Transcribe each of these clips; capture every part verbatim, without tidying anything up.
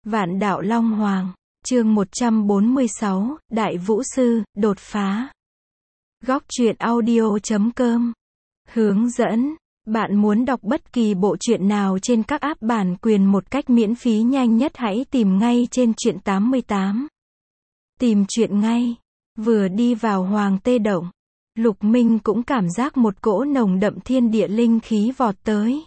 Vạn đạo Long Hoàng, chương một trăm bốn mươi sáu, Đại Vũ Sư, đột phá. Góc truyện audio chấm com. Hướng dẫn. Bạn muốn đọc bất kỳ bộ truyện nào trên các app bản quyền một cách miễn phí nhanh nhất hãy tìm ngay trên truyện tám mươi tám. Tìm truyện ngay. Vừa đi vào Hoàng Tê Động, Lục Minh cũng cảm giác một cỗ nồng đậm thiên địa linh khí vọt tới.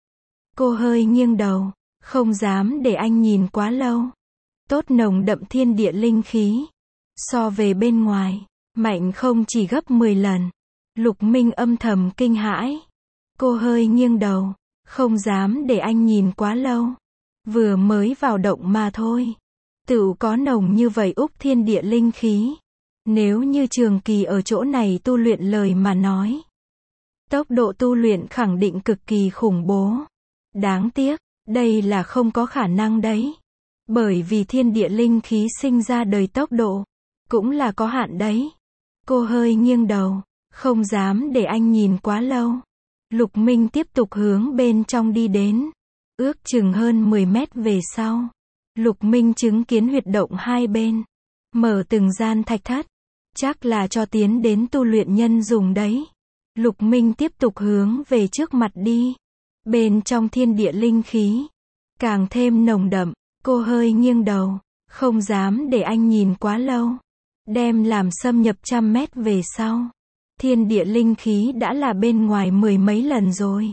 Cô hơi nghiêng đầu, không dám để anh nhìn quá lâu. Tốt nồng đậm thiên địa linh khí. So về bên ngoài, mạnh không chỉ gấp mười lần. Lục Minh âm thầm kinh hãi. Cô hơi nghiêng đầu, không dám để anh nhìn quá lâu. Vừa mới vào động mà thôi. Tựu có nồng như vậy úp thiên địa linh khí. Nếu như trường kỳ ở chỗ này tu luyện lời mà nói, tốc độ tu luyện khẳng định cực kỳ khủng bố. Đáng tiếc, đây là không có khả năng đấy. Bởi vì thiên địa linh khí sinh ra đời tốc độ, cũng là có hạn đấy. Cô hơi nghiêng đầu, không dám để anh nhìn quá lâu. Lục Minh tiếp tục hướng bên trong đi đến. Ước chừng hơn mười mét về sau, Lục Minh chứng kiến huyệt động hai bên. Mở từng gian thạch thất. Chắc là cho tiến đến tu luyện nhân dùng đấy. Lục Minh tiếp tục hướng về trước mặt đi. Bên trong thiên địa linh khí càng thêm nồng đậm. Cô hơi nghiêng đầu, không dám để anh nhìn quá lâu. Đem làm xâm nhập trăm mét về sau, thiên địa linh khí đã là bên ngoài mười mấy lần rồi.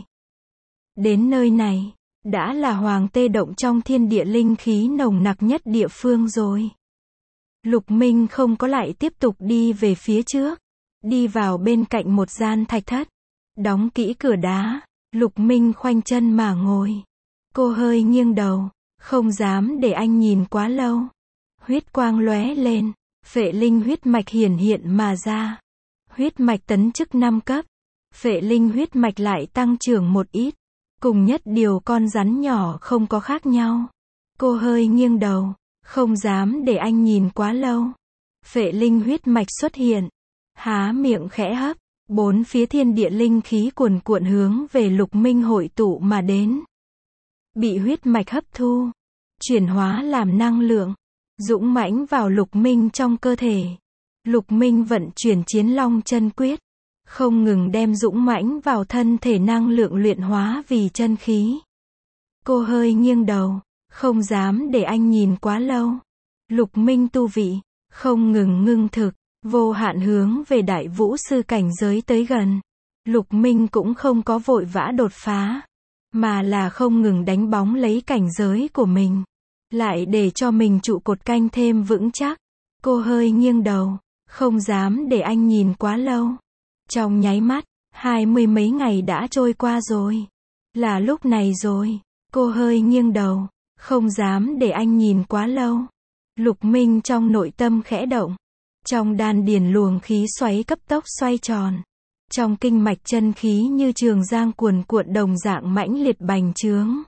Đến nơi này, đã là Hoàng Tê Động trong thiên địa linh khí nồng nặc nhất địa phương rồi. Lục Minh không có lại tiếp tục đi về phía trước. Đi vào bên cạnh một gian thạch thất. Đóng kỹ cửa đá. Lục Minh khoanh chân mà ngồi. Cô hơi nghiêng đầu, không dám để anh nhìn quá lâu. Huyết quang lóe lên. Phệ linh huyết mạch hiển hiện mà ra. Huyết mạch tấn chức năm cấp. Phệ linh huyết mạch lại tăng trưởng một ít. Cùng nhất điều con rắn nhỏ không có khác nhau. Cô hơi nghiêng đầu, không dám để anh nhìn quá lâu. Phệ linh huyết mạch xuất hiện. Há miệng khẽ hấp. Bốn phía thiên địa linh khí cuồn cuộn hướng về Lục Minh hội tụ mà đến. Bị huyết mạch hấp thu. Chuyển hóa làm năng lượng. Dũng mãnh vào Lục Minh trong cơ thể. Lục Minh vận chuyển chiến long chân quyết. Không ngừng đem dũng mãnh vào thân thể năng lượng luyện hóa vì chân khí. Cô hơi nghiêng đầu, không dám để anh nhìn quá lâu. Lục Minh tu vị, không ngừng ngưng thực, vô hạn hướng về đại vũ sư cảnh giới tới gần. Lục Minh cũng không có vội vã đột phá, mà là không ngừng đánh bóng lấy cảnh giới của mình. Lại để cho mình trụ cột canh thêm vững chắc. Cô hơi nghiêng đầu, không dám để anh nhìn quá lâu. Trong nháy mắt, hai mươi mấy ngày đã trôi qua rồi. Là lúc này rồi. Cô hơi nghiêng đầu, không dám để anh nhìn quá lâu. Lục Minh trong nội tâm khẽ động. Trong đan điền luồng khí xoáy cấp tốc xoay tròn. Trong kinh mạch chân khí như trường giang cuồn cuộn đồng dạng mãnh liệt bành trướng.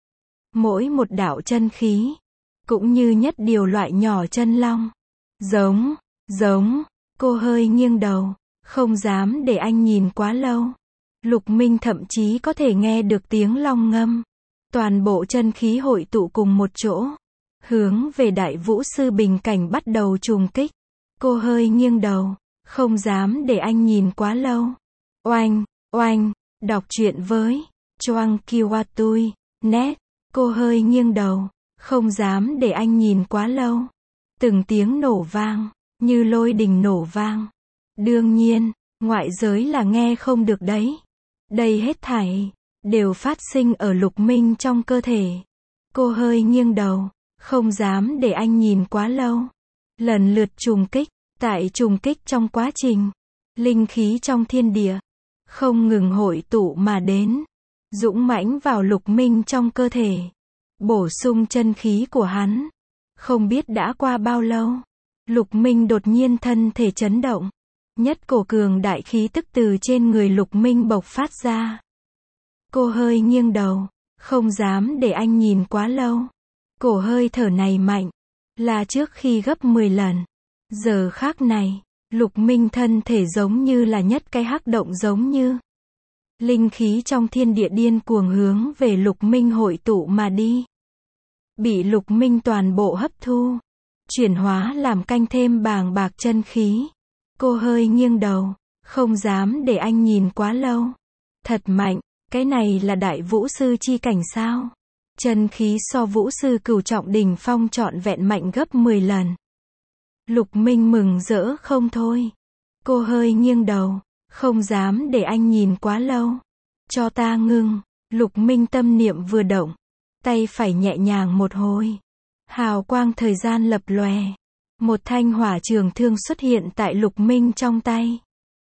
Mỗi một đạo chân khí, cũng như nhất điều loại nhỏ chân long. Giống, giống, cô hơi nghiêng đầu, không dám để anh nhìn quá lâu. Lục Minh thậm chí có thể nghe được tiếng long ngâm. Toàn bộ chân khí hội tụ cùng một chỗ. Hướng về đại vũ sư bình cảnh bắt đầu trùng kích. Cô hơi nghiêng đầu, không dám để anh nhìn quá lâu. Oanh, oanh, đọc truyện với Choang Kiwatui, net. Cô hơi nghiêng đầu, không dám để anh nhìn quá lâu. Từng tiếng nổ vang, như lôi đình nổ vang. Đương nhiên, ngoại giới là nghe không được đấy. Đây hết thảy đều phát sinh ở Lục Minh trong cơ thể. Cô hơi nghiêng đầu, không dám để anh nhìn quá lâu. Lần lượt trùng kích, tại trùng kích trong quá trình, linh khí trong thiên địa không ngừng hội tụ mà đến, dũng mãnh vào Lục Minh trong cơ thể, bổ sung chân khí của hắn. Không biết đã qua bao lâu, Lục Minh đột nhiên thân thể chấn động. Nhất cổ cường đại khí tức từ trên người Lục Minh bộc phát ra. Cô hơi nghiêng đầu, không dám để anh nhìn quá lâu. Cổ hơi thở này mạnh, là trước khi gấp mười lần. Giờ khác này, Lục Minh thân thể giống như là nhất cái hắc động giống như. Linh khí trong thiên địa điên cuồng hướng về Lục Minh hội tụ mà đi. bị Lục Minh toàn bộ hấp thu, chuyển hóa làm canh thêm bàng bạc chân khí. Cô hơi nghiêng đầu, không dám để anh nhìn quá lâu. Thật mạnh, cái này là đại vũ sư chi cảnh sao? Chân khí so vũ sư cửu trọng đỉnh phong trọn vẹn mạnh gấp mười lần. Lục Minh mừng rỡ không thôi. Cô hơi nghiêng đầu, không dám để anh nhìn quá lâu. Cho ta ngưng. Lục Minh tâm niệm vừa động, tay phải nhẹ nhàng một hồi. Hào quang thời gian lập lòe. Một thanh hỏa trường thương xuất hiện tại Lục Minh trong tay.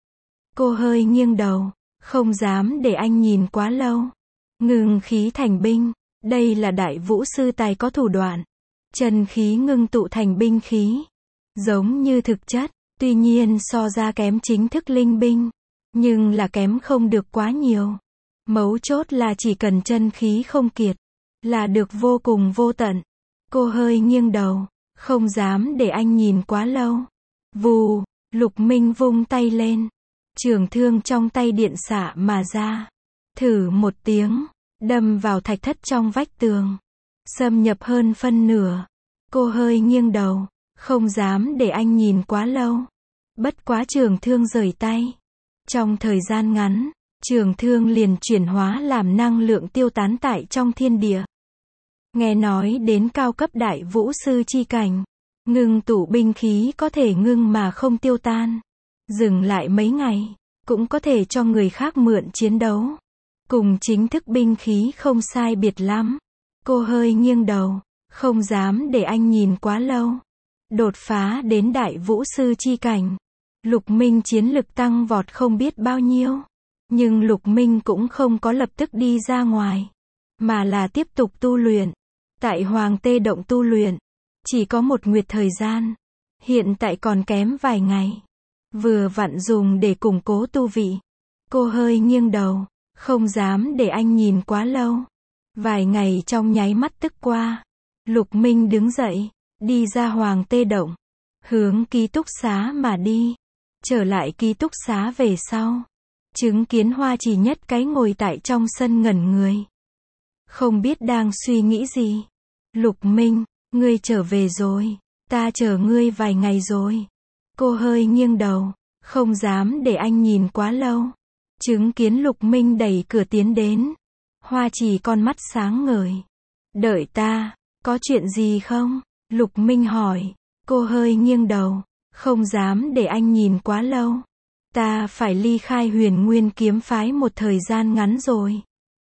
Cô hơi nghiêng đầu, không dám để anh nhìn quá lâu. Ngưng khí thành binh, đây là đại vũ sư tài có thủ đoạn. Chân khí ngưng tụ thành binh khí. Giống như thực chất, tuy nhiên so ra kém chính thức linh binh. Nhưng là kém không được quá nhiều. Mấu chốt là chỉ cần chân khí không kiệt, là được vô cùng vô tận. Cô hơi nghiêng đầu, không dám để anh nhìn quá lâu. Vù, Lục Minh vung tay lên. Trường thương trong tay điện xạ mà ra. Thử một tiếng, đâm vào thạch thất trong vách tường. Xâm nhập hơn phân nửa. Cô hơi nghiêng đầu, không dám để anh nhìn quá lâu. Bất quá trường thương rời tay. Trong thời gian ngắn, trường thương liền chuyển hóa làm năng lượng tiêu tán tại trong thiên địa. Nghe nói đến cao cấp đại vũ sư chi cảnh, ngưng tụ binh khí có thể ngưng mà không tiêu tan. Dừng lại mấy ngày, cũng có thể cho người khác mượn chiến đấu. Cùng chính thức binh khí không sai biệt lắm. Cô hơi nghiêng đầu, không dám để anh nhìn quá lâu. Đột phá đến đại vũ sư chi cảnh. Lục Minh chiến lực tăng vọt không biết bao nhiêu. Nhưng Lục Minh cũng không có lập tức đi ra ngoài, mà là tiếp tục tu luyện. Tại Hoàng Tê Động tu luyện, chỉ có một nguyệt thời gian. Hiện tại còn kém vài ngày. Vừa vặn dùng để củng cố tu vị. Cô hơi nghiêng đầu, không dám để anh nhìn quá lâu. Vài ngày trong nháy mắt tức qua. Lục Minh đứng dậy, đi ra Hoàng Tê Động, hướng ký túc xá mà đi. Trở lại ký túc xá về sau, chứng kiến Hoa Chỉ Nhất cái ngồi tại trong sân ngẩn người. Không biết đang suy nghĩ gì. Lục Minh, ngươi trở về rồi, ta chờ ngươi vài ngày rồi. Cô hơi nghiêng đầu, không dám để anh nhìn quá lâu. Chứng kiến Lục Minh đẩy cửa tiến đến. Hoa Chỉ con mắt sáng ngời. Đợi ta, có chuyện gì không? Lục Minh hỏi. Cô hơi nghiêng đầu, không dám để anh nhìn quá lâu. Ta phải ly khai Huyền Nguyên kiếm phái một thời gian ngắn rồi.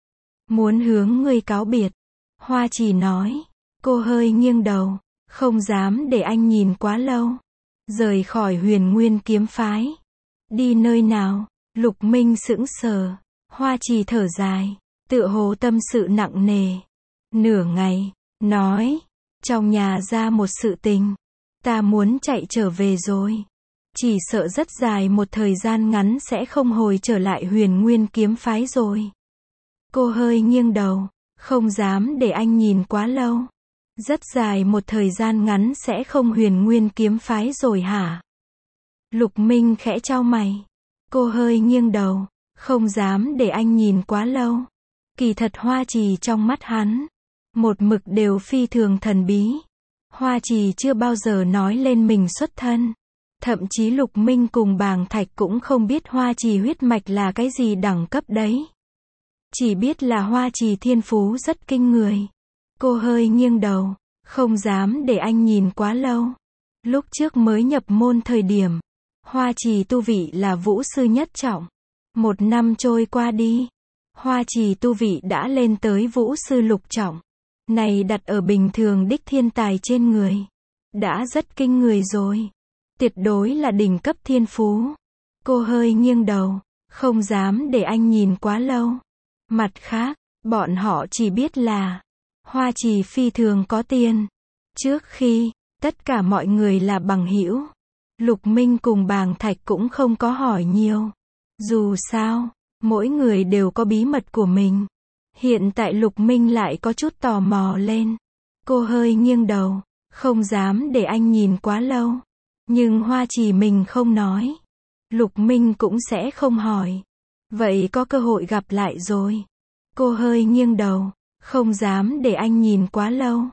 Muốn hướng ngươi cáo biệt. Hoa Chỉ nói. Cô hơi nghiêng đầu, không dám để anh nhìn quá lâu. Rời khỏi Huyền Nguyên kiếm phái. Đi nơi nào? Lục Minh sững sờ. Hoa Chỉ thở dài, tựa hồ tâm sự nặng nề. Nửa ngày, nói. Trong nhà ra một sự tình. Ta muốn chạy trở về rồi. Chỉ sợ rất dài một thời gian ngắn sẽ không hồi trở lại Huyền Nguyên kiếm phái rồi. Cô hơi nghiêng đầu, không dám để anh nhìn quá lâu. Rất dài một thời gian ngắn sẽ không Huyền Nguyên kiếm phái rồi hả? Lục Minh khẽ chau mày. Cô hơi nghiêng đầu, không dám để anh nhìn quá lâu. Kỳ thật Hoa Chỉ trong mắt hắn, một mực đều phi thường thần bí. Hoa Chỉ chưa bao giờ nói lên mình xuất thân. Thậm chí Lục Minh cùng Bàng Thạch cũng không biết Hoa Chỉ huyết mạch là cái gì đẳng cấp đấy. Chỉ biết là Hoa Chỉ thiên phú rất kinh người. Cô hơi nghiêng đầu, không dám để anh nhìn quá lâu. Lúc trước mới nhập môn thời điểm, Hoa Chỉ tu vị là vũ sư nhất trọng. Một năm trôi qua đi, Hoa Chỉ tu vị đã lên tới vũ sư lục trọng. Này đặt ở bình thường đích thiên tài trên người, đã rất kinh người rồi. Tuyệt đối là đỉnh cấp thiên phú. Cô hơi nghiêng đầu, không dám để anh nhìn quá lâu. Mặt khác, bọn họ chỉ biết là Hoa Chỉ phi thường có tiền. Trước khi, tất cả mọi người là bằng hữu. Lục Minh cùng Bàng Thạch cũng không có hỏi nhiều. Dù sao, mỗi người đều có bí mật của mình. Hiện tại Lục Minh lại có chút tò mò lên. Cô hơi nghiêng đầu, không dám để anh nhìn quá lâu. Nhưng Hoa Chỉ mình không nói, Lục Minh cũng sẽ không hỏi. Vậy có cơ hội gặp lại rồi. Cô hơi nghiêng đầu, không dám để anh nhìn quá lâu.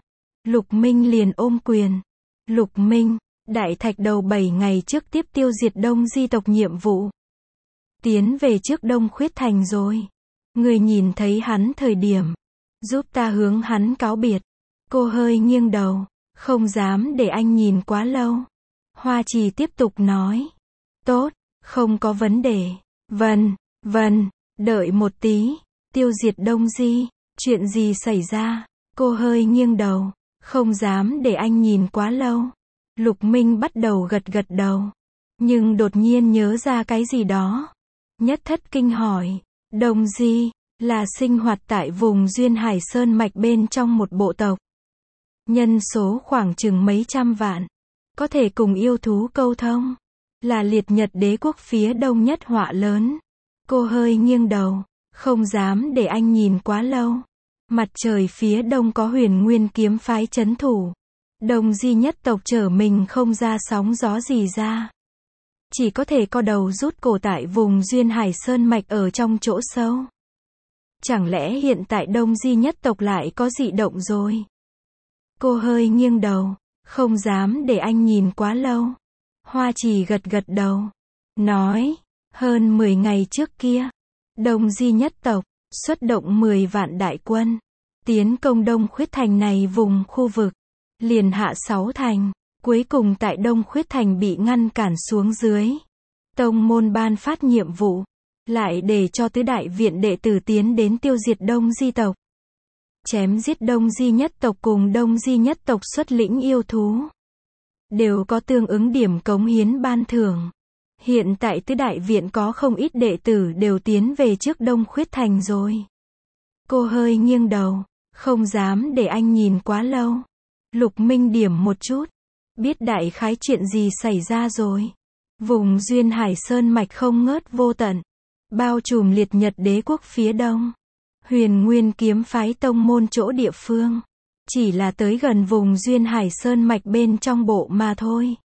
Lục Minh liền ôm quyền. Lục Minh, Đại Thạch Đầu bảy ngày trước tiếp tiêu diệt Đông Di tộc nhiệm vụ. Tiến về trước Đông Khuyết Thành rồi. Người nhìn thấy hắn thời điểm. Giúp ta hướng hắn cáo biệt. Cô hơi nghiêng đầu. Không dám để anh nhìn quá lâu. Hoa Trì tiếp tục nói. Tốt, không có vấn đề. Vâng, vâng, đợi một tí. Tiêu diệt Đông Di. Chuyện gì xảy ra? Cô hơi nghiêng đầu. Không dám để anh nhìn quá lâu. Lục Minh bắt đầu gật gật đầu. Nhưng đột nhiên nhớ ra cái gì đó. Nhất thất kinh hỏi. Đông Di, là sinh hoạt tại vùng Duyên Hải Sơn Mạch bên trong một bộ tộc. Nhân số khoảng chừng mấy trăm vạn. Có thể cùng yêu thú câu thông. Là liệt nhật đế quốc phía đông nhất họa lớn. Cô hơi nghiêng đầu. Không dám để anh nhìn quá lâu. Mặt trời phía đông có Huyền Nguyên kiếm phái trấn thủ. Đông Di nhất tộc trở mình không ra sóng gió gì ra. Chỉ có thể co đầu rút cổ tại vùng Duyên Hải Sơn Mạch ở trong chỗ sâu. Chẳng lẽ hiện tại Đông Di nhất tộc lại có dị động rồi? Cô hơi nghiêng đầu. Không dám để anh nhìn quá lâu. Hoa Trì gật gật đầu. Nói. Hơn mười ngày trước kia. Đông Di nhất tộc. Xuất động mười vạn đại quân. Tiến công Đông Khuyết Thành này vùng khu vực. Liền hạ sáu thành. Cuối cùng tại Đông Khuyết Thành bị ngăn cản xuống dưới. Tông môn ban phát nhiệm vụ. Lại để cho tứ đại viện đệ tử tiến đến tiêu diệt Đông Di tộc. Chém giết Đông Di nhất tộc cùng Đông Di nhất tộc xuất lĩnh yêu thú. Đều có tương ứng điểm cống hiến ban thưởng. Hiện tại tứ đại viện có không ít đệ tử đều tiến về trước Đông Khuyết Thành rồi. Cô hơi nghiêng đầu. Không dám để anh nhìn quá lâu. Lục Minh điểm một chút. Biết đại khái chuyện gì xảy ra rồi. Vùng Duyên Hải Sơn Mạch không ngớt vô tận. Bao trùm liệt nhật đế quốc phía đông. Huyền Nguyên kiếm phái tông môn chỗ địa phương. Chỉ là tới gần vùng Duyên Hải Sơn Mạch bên trong bộ mà thôi.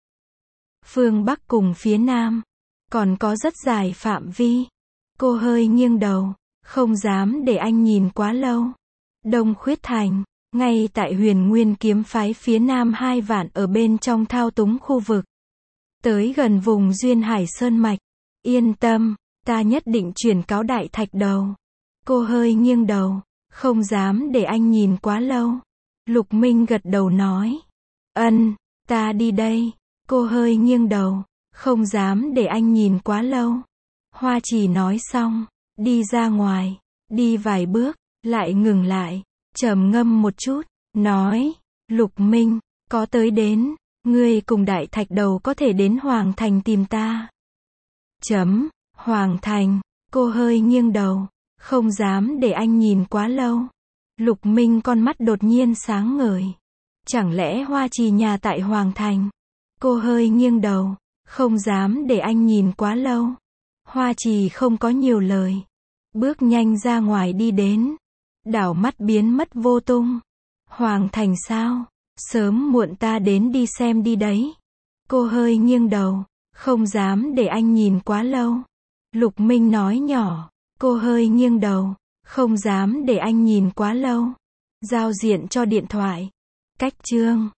Phương Bắc cùng phía Nam. Còn có rất dài phạm vi. Cô hơi nghiêng đầu. Không dám để anh nhìn quá lâu. Đông Khuyết Thành. Ngay tại Huyền Nguyên kiếm phái phía Nam hai vạn ở bên trong thao túng khu vực. Tới gần vùng Duyên Hải Sơn Mạch. Yên tâm, ta nhất định chuyển cáo Đại Thạch Đầu. Cô hơi nghiêng đầu. Không dám để anh nhìn quá lâu. Lục Minh gật đầu nói. Ân, ta đi đây. Cô hơi nghiêng đầu. Không dám để anh nhìn quá lâu. Hoa Trì nói xong. Đi ra ngoài. Đi vài bước. Lại ngừng lại. Trầm ngâm một chút. Nói. Lục Minh. Có tới đến. Ngươi cùng Đại Thạch Đầu có thể đến Hoàng Thành tìm ta. Chấm. Hoàng Thành. Cô hơi nghiêng đầu. Không dám để anh nhìn quá lâu. Lục Minh con mắt đột nhiên sáng ngời. Chẳng lẽ Hoa Trì nhà tại Hoàng Thành? Cô hơi nghiêng đầu. Không dám để anh nhìn quá lâu. Hoa Trì không có nhiều lời. Bước nhanh ra ngoài đi đến. Đảo mắt biến mất vô tung. Hoàng Thành sao? Sớm muộn ta đến đi xem đi đấy. Cô hơi nghiêng đầu. Không dám để anh nhìn quá lâu. Lục Minh nói nhỏ. Cô hơi nghiêng đầu. Không dám để anh nhìn quá lâu. Giao diện cho điện thoại. Cách chương.